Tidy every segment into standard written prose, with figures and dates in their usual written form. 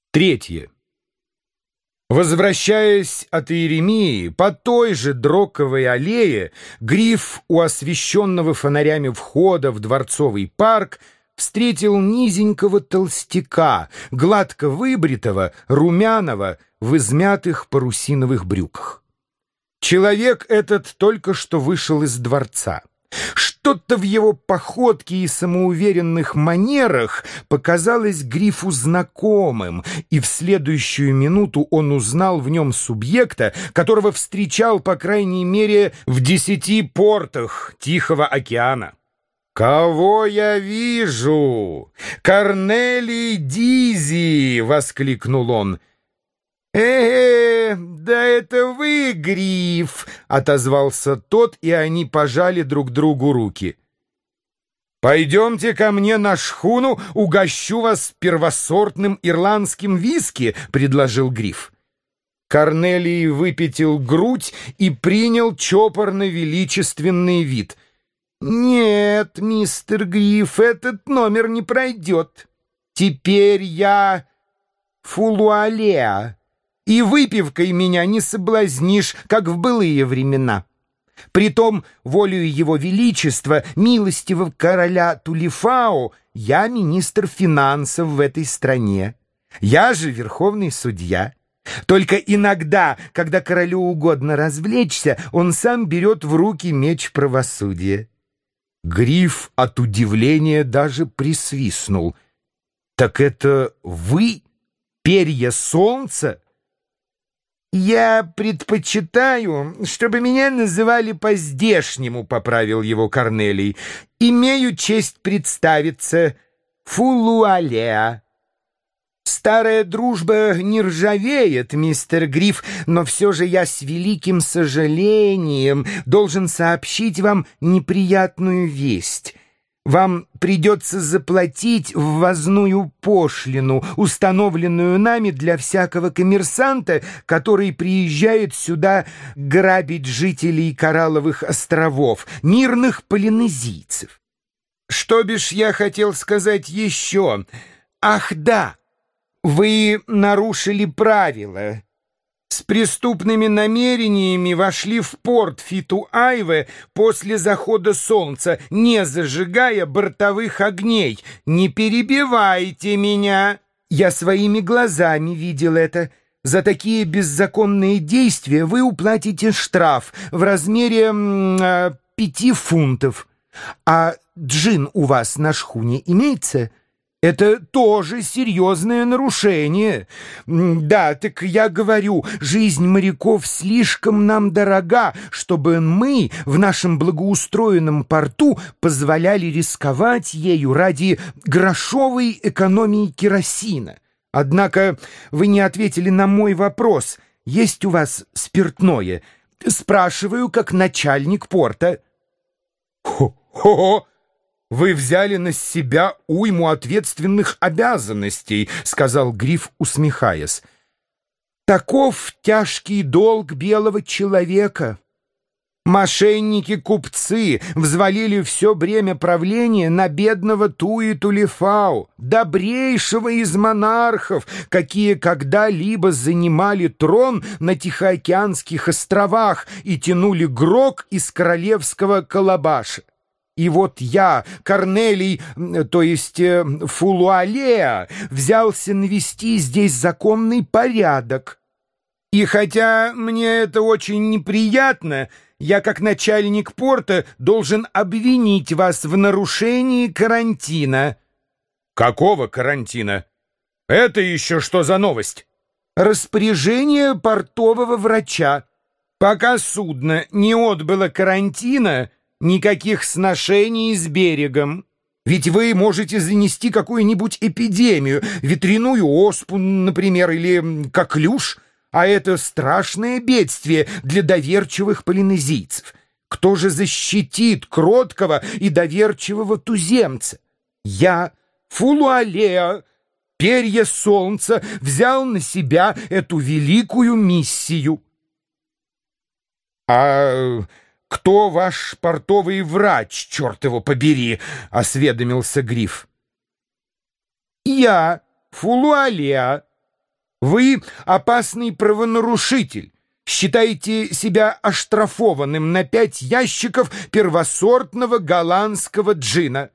Третье. Возвращаясь от Иеремии, по той же Дроковой аллее, Гриф у освещенного фонарями входа в Дворцовый парк встретил низенького толстяка, гладко выбритого, румяного, в измятых парусиновых брюках. Человек этот только что вышел из дворца. Что-то в его походке и самоуверенных манерах показалось Грифу знакомым, и в следующую минуту он узнал в нем субъекта, которого встречал, по крайней мере, в 10 портах Тихого океана. «Кого я вижу? Корнелий Дизи!» — воскликнул он. Да это вы, Гриф!» — отозвался тот, и они пожали друг другу руки. «Пойдемте ко мне на шхуну, угощу вас первосортным ирландским виски», — предложил Гриф. Корнелий выпятил грудь и принял чопорно-величественный вид. «Нет, мистер Гриф, этот номер не пройдет. Теперь я фулуалеа, и выпивкой меня не соблазнишь, как в былые времена. Притом, волею его величества, милостивого короля Тулифао, я министр финансов в этой стране. Я же верховный судья. Только иногда, когда королю угодно развлечься, он сам берет в руки меч правосудия». Гриф от удивления даже присвистнул. «Так это вы, перья солнца?» «Я предпочитаю, чтобы меня называли по-здешнему», — поправил его Корнелий. «Имею честь представиться, фулуалеа». «Старая дружба не ржавеет, мистер Гриф, но все же я с великим сожалением должен сообщить вам неприятную весть. Вам придется заплатить ввозную пошлину, установленную нами для всякого коммерсанта, который приезжает сюда грабить жителей Коралловых островов, мирных полинезийцев. Что бишь я хотел сказать еще? Ах, да, вы нарушили правила. С преступными намерениями вошли в порт Фитуайве после захода солнца, не зажигая бортовых огней. Не перебивайте меня. Я своими глазами видел это. За такие беззаконные действия вы уплатите штраф в размере 5 фунтов. А джин у вас на шхуне имеется? Это тоже серьезное нарушение. Да, так я говорю, жизнь моряков слишком нам дорога, чтобы мы в нашем благоустроенном порту позволяли рисковать ею ради грошовой экономии керосина. Однако вы не ответили на мой вопрос. Есть у вас спиртное? Спрашиваю, как начальник порта. Хо-хо-хо! «Вы взяли на себя уйму ответственных обязанностей», — сказал Гриф, усмехаясь. «Таков тяжкий долг белого человека. Мошенники-купцы взвалили все бремя правления на бедного Туи-Тулифау, добрейшего из монархов, какие когда-либо занимали трон на Тихоокеанских островах и тянули грог из королевского колобаша. И вот я, Корнелий, то есть фулуалеа, взялся навести здесь законный порядок. И хотя мне это очень неприятно, я, как начальник порта, должен обвинить вас в нарушении карантина». «Какого карантина? Это еще что за новость?» «Распоряжение портового врача. Пока судно не отбыло карантина, никаких сношений с берегом. Ведь вы можете занести какую-нибудь эпидемию, ветряную оспу, например, или коклюш, а это страшное бедствие для доверчивых полинезийцев. Кто же защитит кроткого и доверчивого туземца? Я, фулуалеа, перья солнца, взял на себя эту великую миссию». «А кто ваш портовый врач, черт его побери?» — осведомился Гриф. «Я, фулуалеа, Вы опасный правонарушитель. Считаете себя оштрафованным на 5 ящиков первосортного голландского джина».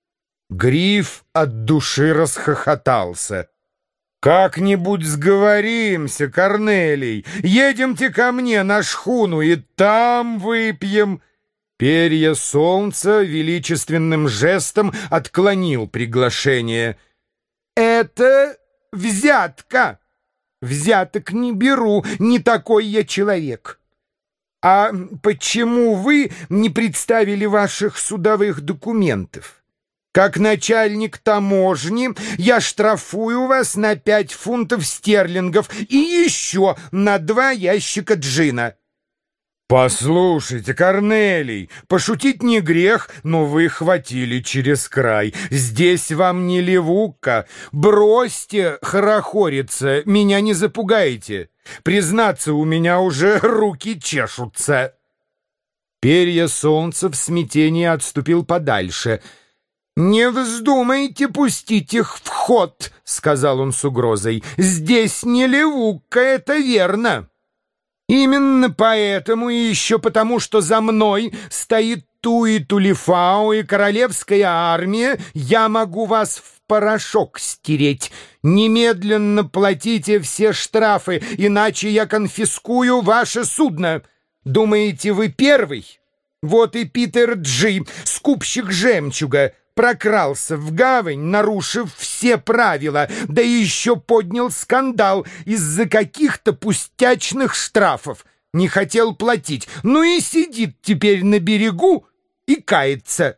Гриф от души расхохотался. «Как-нибудь сговоримся, Корнелий. Едемте ко мне на шхуну, и там выпьем». Перья солнца величественным жестом отклонил приглашение. «Это взятка. Взяток не беру, не такой я человек. А почему вы не представили ваших судовых документов? Как начальник таможни я штрафую вас на 5 фунтов стерлингов и еще на 2 ящика джина». «Послушайте, Корнелий, пошутить не грех, но вы хватили через край. Здесь вам не левука. Бросьте хорохориться, меня не запугайте. Признаться, у меня уже руки чешутся». Перья солнца в смятении отступил подальше. «Не вздумайте пустить их в ход», — сказал он с угрозой. «Здесь не левука, это верно. Именно поэтому и еще потому, что за мной стоит Туи-Тулифау и королевская армия, я могу вас в порошок стереть. Немедленно платите все штрафы, иначе я конфискую ваше судно. Думаете, вы первый? Вот и Питер Джи, скупщик жемчуга, прокрался в гавань, нарушив все правила, да еще поднял скандал из-за каких-то пустячных штрафов. Не хотел платить, ну и сидит теперь на берегу и кается».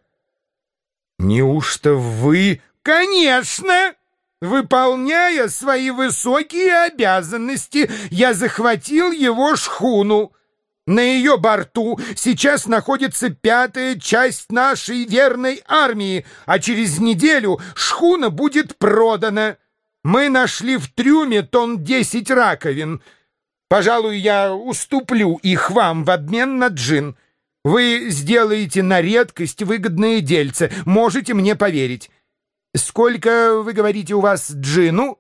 «Неужто вы?» «Конечно! Выполняя свои высокие обязанности, я захватил его шхуну. На ее борту сейчас находится 5-я часть нашей верной армии, а через неделю шхуна будет продана. Мы нашли в трюме тонн 10 раковин. Пожалуй, я уступлю их вам в обмен на джин. Вы сделаете на редкость выгодное дельце, можете мне поверить. Сколько, вы говорите, у вас джину?»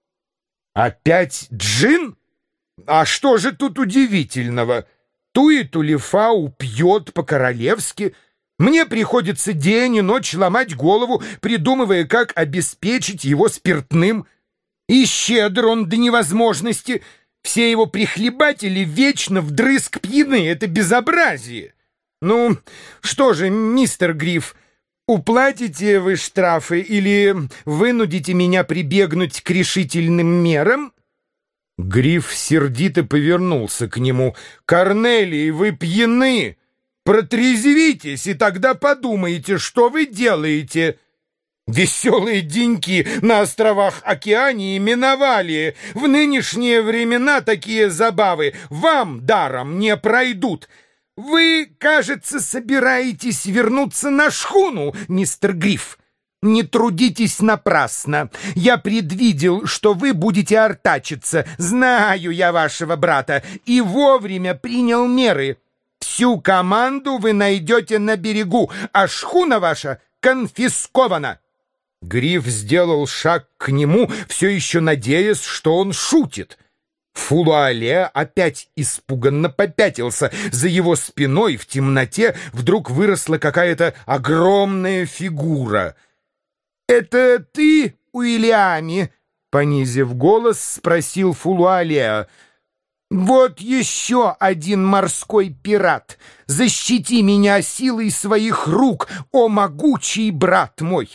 «Опять джин? А что же тут удивительного? Туи-Тулифау пьет по-королевски. Мне приходится день и ночь ломать голову, придумывая, как обеспечить его спиртным. И щедр он до невозможности. Все его прихлебатели вечно вдрызг пьяны. Это безобразие. Ну, что же, мистер Гриф, уплатите вы штрафы или вынудите меня прибегнуть к решительным мерам?» Гриф сердито повернулся к нему. «Корнелий, вы пьяны! Протрезвитесь, и тогда подумайте, что вы делаете. Веселые деньки на островах Океании миновали. В нынешние времена такие забавы вам даром не пройдут. Вы, кажется, собираетесь вернуться на шхуну, мистер Гриф. Не трудитесь напрасно. Я предвидел, что вы будете артачиться. Знаю я вашего брата и вовремя принял меры. Всю команду вы найдете на берегу, а шхуна ваша конфискована». Гриф сделал шаг к нему, все еще надеясь, что он шутит. Фулуале опять испуганно попятился. За его спиной в темноте вдруг выросла какая-то огромная фигура. «Это ты, Уильями?» — понизив голос, спросил Фулуале. «Вот еще один морской пират. Защити меня силой своих рук, о могучий брат мой!»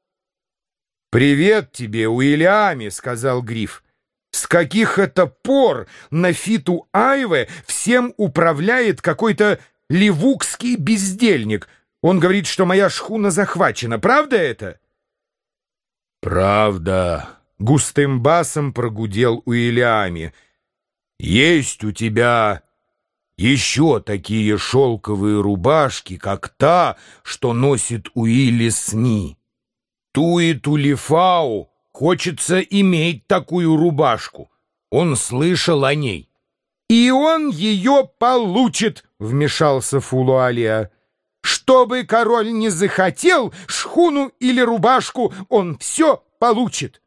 «Привет тебе, Уильями!» — сказал Гриф. «С каких это пор на Фиту-Айве всем управляет какой-то ливукский бездельник? Он говорит, что моя шхуна захвачена. Правда это?» «Правда», — густым басом прогудел Уильями. «Есть у тебя еще такие шелковые рубашки, как та, что носит Уилли Сми. Туи-Тулифау хочется иметь такую рубашку. Он слышал о ней». «И он ее получит», — вмешался Фулуале. «Что бы король не захотел, шхуну или рубашку, он все получит».